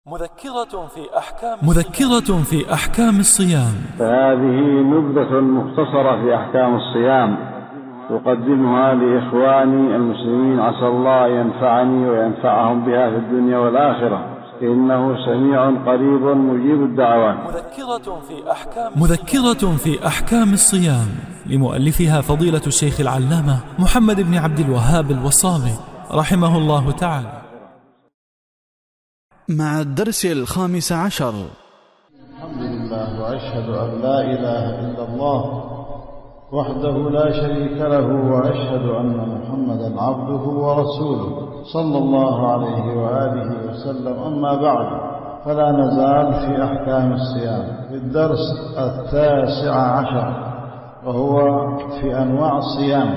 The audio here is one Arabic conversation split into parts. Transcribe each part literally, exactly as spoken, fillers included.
مذكرة في أحكام مذكرة في أحكام الصيام. فهذه نبذة مختصرة في أحكام الصيام أقدمها لإخواني المسلمين، عسى الله ينفعني وينفعهم بها في الدنيا والآخرة، إنه سميع قريب مجيب الدعوات. مذكرة في أحكام مذكرة في أحكام الصيام لمؤلفها فضيلة الشيخ العلامة محمد بن عبد الوهاب الوصابي رحمه الله تعالى، مع الدرس الخامس عشر. الحمد لله، وأشهد أن لا إله إلا الله وحده لا شريك له، وأشهد أن محمدا عبده ورسوله صلى الله عليه وآله وسلم. أما بعد، فلا نزال في أحكام الصيام في الدرس التاسع عشر، وهو في أنواع الصيام.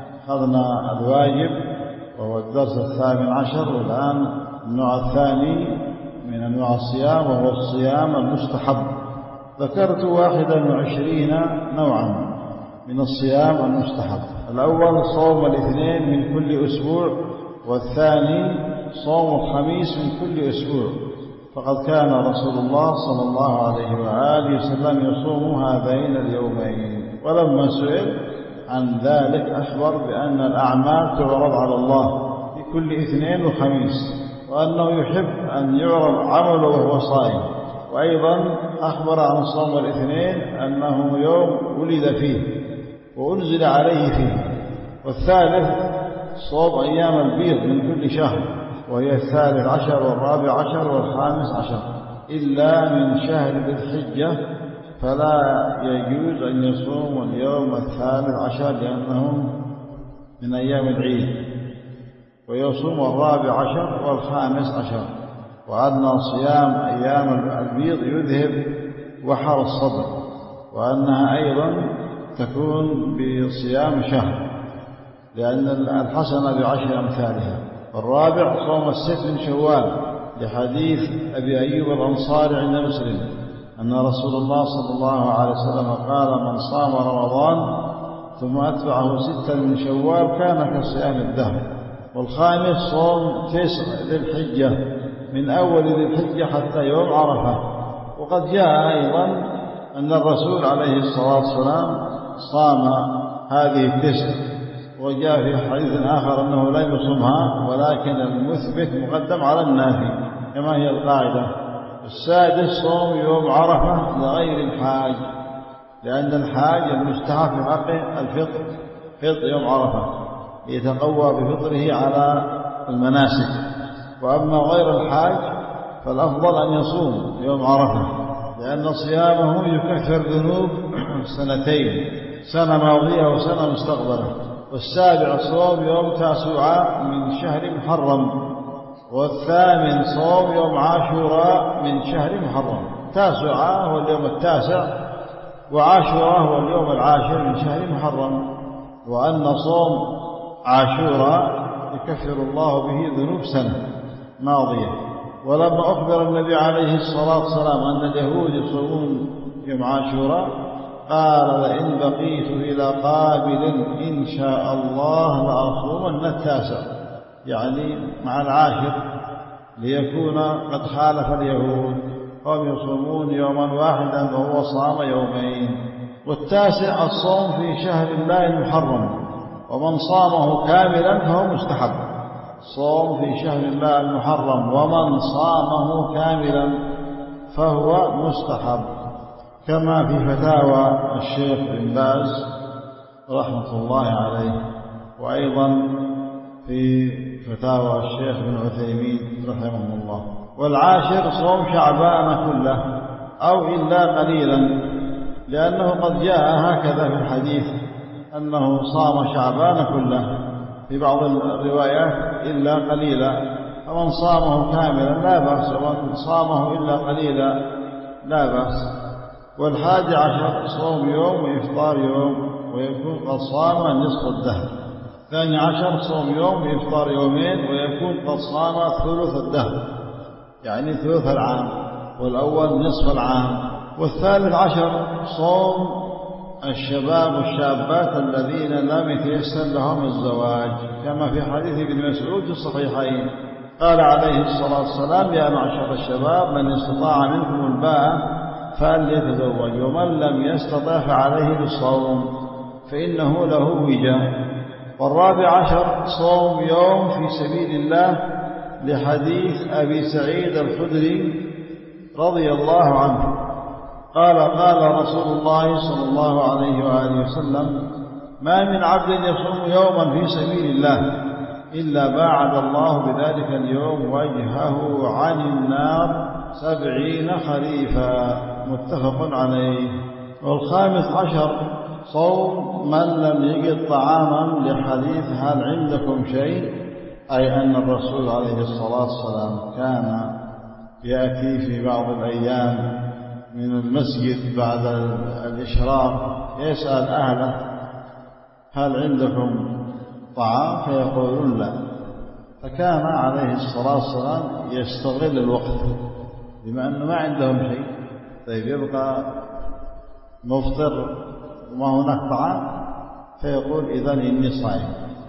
أخذنا الواجب وهو الدرس الثامن عشر، والآن النوع الثاني من أنواع الصيام وهو الصيام المستحب. ذكرت واحدا وعشرين نوعا من الصيام المستحب. الأول صوم الاثنين من كل أسبوع، والثاني صوم الخميس من كل أسبوع، فقد كان رسول الله صلى الله عليه وآله وسلم يصوم هذين اليومين. ولما سئل عن ذلك أخبر بأن الأعمال تعرض على الله في كل اثنين وخميس، وأنه يحب أن يعرض عمله وهو صائم. وأيضا أخبر عن صوم الاثنين أنه يوم ولد فيه وأنزل عليه فيه. والثالث صوم أيام البيض من كل شهر، وهي الثالث عشر والرابع عشر والخامس عشر، إلا من شهر ذي الحجة، فلا يجوز أن يصوم اليوم الثالث عشر لأنه من أيام العيد، ويصوم الرابع عشر والخامس عشر. وأن صيام أيام البيض يذهب وحر الصدر، وأنها أيضا تكون بصيام شهر، لأن الحسنة بعشر أمثالها. الرابع صوم الست من شوال، لحديث أبي أيوب الأنصاري عند مسلم أن رسول الله صلى الله عليه وسلم قال: من صام رمضان ثم أتبعه ستا من شوال كان كصيام الدهر. والخامس صوم تسع ذي الحجة، من أول ذي الحجة حتى يوم عرفة. وقد جاء أيضا أن الرسول عليه الصلاة والسلام صام هذه التسع، وجاء في حديث آخر أنه لا يصومها، ولكن المثبت مقدم على النافي كما هي القاعدة. السادس صوم يوم عرفة لغير الحاج، لأن الحاج المستحب في حقه الفطر، فطر يوم عرفة يتقوى بفطره على المناسك. وأما غير الحاج فالأفضل أن يصوم يوم عرفة، لأن صيامه يكفر ذنوب سنتين، سنة ماضية وسنة مستقبلة. والسابع صوم يوم تاسوعاء من شهر محرم، والثامن صوم يوم عاشوراء من شهر محرم. تاسوعاء هو اليوم التاسع، وعاشوراء هو اليوم العاشر من شهر محرم. وأن صوم عاشوراء يكفر الله به ذنوب سنة ماضية. ولما أخبر النبي عليه الصلاة والسلام أن اليهود يصومون يوم عاشوراء قال: لئن بقيت إلى قابل إن شاء الله لأصومن التاسع، يعني مع العاشر، ليكون قد خالف اليهود، هم يصومون يوما واحدا وهو صام يومين. والتاسع الصوم في شهر الله المحرم، ومن صامه كاملا فهو مستحب. صوم في شهر الله المحرم ومن صامه كاملا فهو مستحب، كما في فتاوى الشيخ بن باز رحمة الله عليه، وأيضا في فتاوى الشيخ بن عثيمين رحمه الله. والعاشر صوم شعبان كله أو إلا قليلا، لأنه قد جاء هكذا في الحديث أنه صام شعبان كله، في بعض الروايات إلا قليلا. فمن صامه كاملا لا بأس، ومن صامه إلا قليلا لا بأس. والحادي عشر صوم يوم وإفطار يوم، ويكون قد صام نصف الدهر. الثاني عشر صوم يوم وإفطار يومين، ويكون قد صام ثلث الدهر، يعني ثلث العام، والأول نصف العام. والثالث عشر صوم الشباب والشابات الذين لم يتيسر لهم الزواج، كما في حديث ابن مسعود في الصحيحين قال عليه الصلاة والسلام: يا معشر الشباب، من استطاع منكم الباءة فليتزوج، ومن لم يستطع فعليه بالصوم فإنه له وجاء. والرابع عشر صوم يوم في سبيل الله، لحديث أبي سعيد الخدري رضي الله عنه قال: قال رسول الله صلى الله عليه وآله وسلم: ما من عبد يصوم يوما في سبيل الله إلا باعد الله بذلك اليوم وجهه عن النار سبعين خريفا، متفق عليه. والخامس عشر صوم من لم يجد طعاما، لحديث: هل عندكم شيء؟ أي أن الرسول عليه الصلاة والسلام كان يأتي في بعض الأيام من المسجد بعد الإشراق يسأل أهله: هل عندكم طعام؟ فيقولون لا. فكان عليه الصلاة والسلام يستغل الوقت، بما أنه ما عندهم شيء، طيب يبقى مفطر وما هناك طعام، فيقول: إذن إني صائم.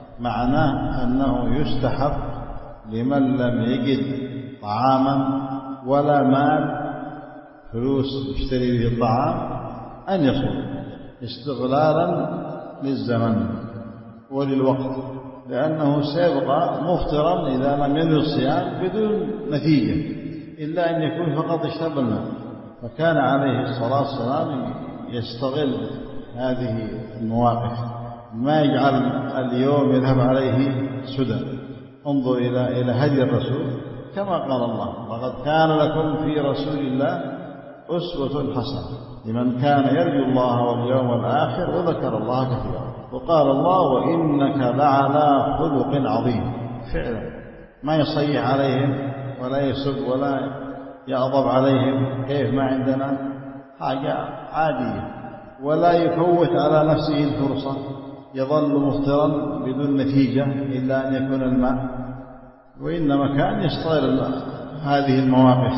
معناه أنه يستحب لمن لم يجد طعاما ولا مال، فلوس يشتري به الطعام، أن يصوم استغلالا للزمن وللوقت، لأنه سيبقى مفطرا إذا لم ينوي الصيام بدون نتيجة إلا أن يكون فقط اشترب الماء. فكان عليه الصلاة والسلام يستغل هذه المواقف، ما يجعل اليوم يذهب عليه سدى. انظر إلى إلى هدي الرسول، كما قال الله: لقد كان لكم في رسول الله أسوة حسنة لمن كان يرجو الله واليوم الآخر وذكر الله كثيرا. وقال الله: وإنك لعلى خلق عظيم. فعلا ما يصيح عليهم ولا يسب ولا يغضب عليهم، كيف ما عندنا حاجة عادية، ولا يفوت على نفسه الفرصة، يظل مفطرا بدون نتيجة إلا أن يكون الماء، وإنما كان يستغل هذه المواقف.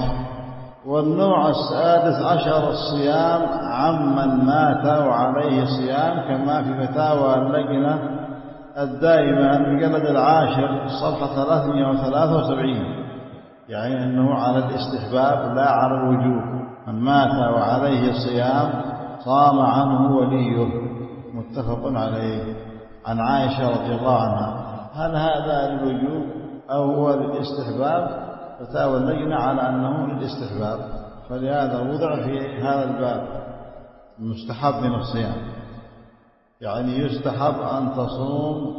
والنوع السادس عشر الصيام عمن مات وعليه صيام، كما في فتاوى اللجنة الدائمة المجلد العاشر صفحة ثلاثمائة وثلاثة وسبعين، يعني أنه على الاستحباب لا على الوجوب. من مات وعليه صيام صام عنه وليه، متفق عليه. عن عائشة رضي الله عنها: هل هذا للوجوب أو هو للاستحباب؟ فتاوى اللجنة على أنه للاستحباب، فلهذا وضع في هذا الباب المستحب من الصيام، يعني يستحب أن تصوم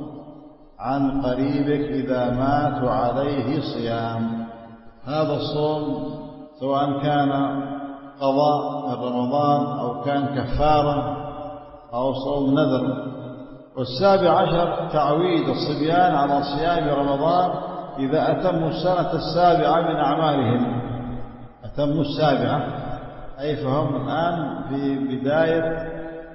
عن قريبك إذا مات وعليه صيام. هذا الصوم سواء كان قضاء من رمضان أو كان كفارة أو صوم نذر. والسابع عشر تعويد الصبيان على صيام رمضان إذا أتموا السنة السابعة من أعمالهم. أتموا السابعة أي فهم الآن في بداية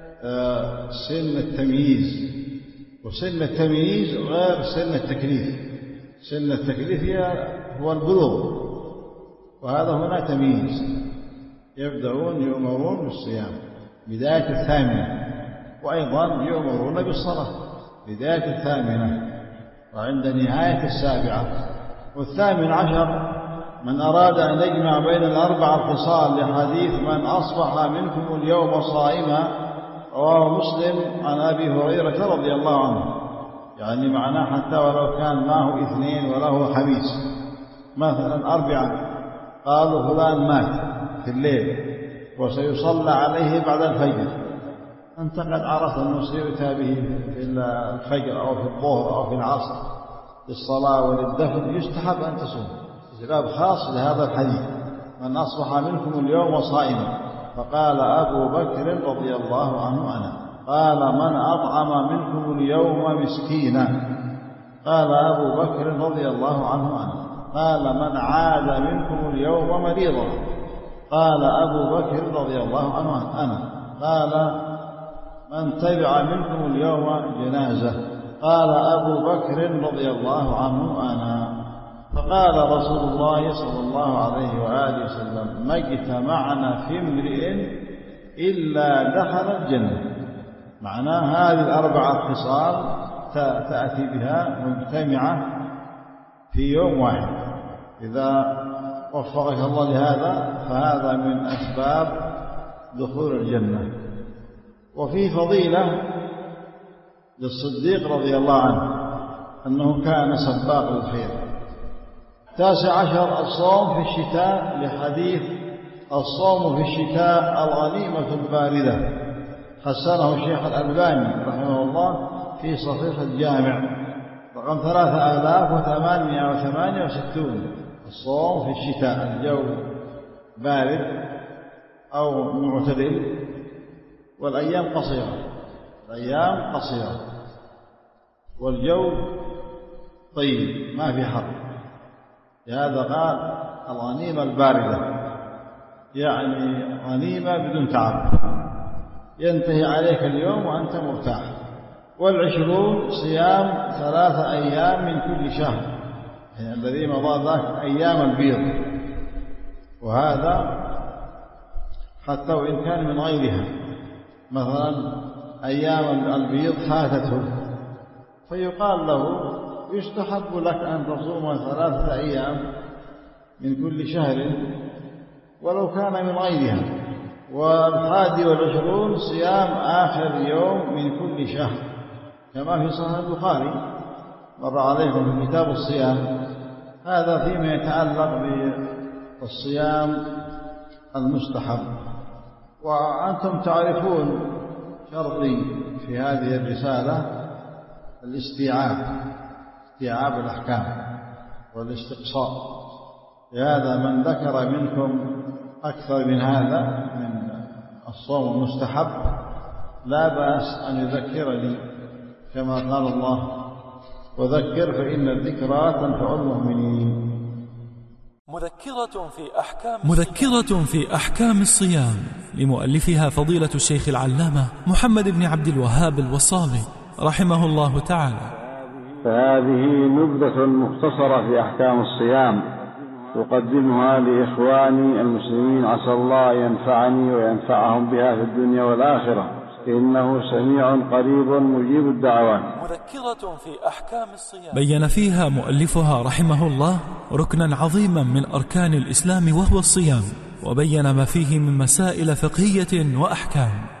سن التمييز، وسن التمييز غير سن التكليف. سن التكليف هو البلوغ، وهذا هنا تمييز. يبدأون يؤمرون بالصيام بداية الثامنة، وأيضا يؤمرون بالصلاة بداية الثامنة وعند نهاية السابعة. والثامن عشر من أراد أن يجمع بين الأربع الخصال، لحديث: من أصبح منكم اليوم صائما، رواه مسلم عن أبي هريرة رضي الله عنه. يعني معناه حتى ولو كان معه اثنين وله حميس، مثلا أربعة، قالوا فلان مات في الليل وسيصلى عليه بعد الفجر، أنت قد عرفت أنه سيؤتى به في الفجر أو في الظهر أو في العصر للصلاة وللدفن، يستحب أن تصوم. استحباب خاص لهذا الحديث: من أصبح منكم اليوم صائما. فقال أبو بكر رضي الله عنه: أنا. قال: من أطعم منكم اليوم مسكينا. قال أبو بكر رضي الله عنه: أنا. قال: من عاد منكم اليوم مريضا. قال أبو بكر رضي الله عنه: أنا. قال: من تبع منكم اليوم جنازة. قال أبو بكر رضي الله عنه: أنا. فقال رسول الله صلى الله عليه وآله وسلم: ما اجتمعنا في امرئ إلا دخل الجنة. معناه هذه الأربعة خصال تأتي بها مجتمعة في يوم واحد. إذا وفقك الله لهذا فهذا من أسباب دخول الجنة. وفي فضيلة للصديق رضي الله عنه أنه كان سباق للخير. تاسع عشر الصوم في الشتاء، لحديث الصوم في الشتاء الغنيمة الباردة، حسنه الشيخ الألباني رحمه الله في صحيح الجامع رقم ثلاثة آلاف وثمانمائة وثمانية وستون. الصوم في الشتاء، الجو بارد أو معتدل والأيام قصيرة، الأيام قصيرة والجو طيب ما في حر. لهذا قال الغنيمة الباردة، يعني غنيمة بدون تعب، ينتهي عليك اليوم وأنت مرتاح. والعشرون صيام ثلاثة أيام من كل شهر، يعني الذي مضى ذاك أيام البيض، وهذا حتى وإن كان من غيرها، مثلا أيام البيض فاتته فيقال له يستحب لك أن تصوم ثلاثة أيام من كل شهر ولو كان من غيرها. والحادي والعشرون صيام آخر يوم من كل شهر، كما في صحيح البخاري مر عليكم في كتاب الصيام. هذا فيما يتعلق بالصيام المستحب. وأنتم تعرفون شرطي في هذه الرسالة الاستيعاب، استيعاب الأحكام والاستقصاء. لهذا من ذكر منكم أكثر من هذا من الصوم المستحب لا بأس أن يذكرني، كما قال الله وذكر فإن الذكرى تنفع المؤمنين. مذكرة في أحكام مذكرة في أحكام الصيام لمؤلفها فضيلة الشيخ العلامة محمد بن عبد الوهاب الوصابي رحمه الله تعالى. فهذه نبذة مختصرة في أحكام الصيام أقدمها لإخواني المسلمين، عسى الله ينفعني وينفعهم بها في الدنيا والآخرة، إنه سميع قريب مجيب الدعوات. مذكرة في أحكام الصيام بين فيها مؤلفها رحمه الله ركنا عظيما من أركان الإسلام وهو الصيام، وبين ما فيه من مسائل فقهية وأحكام.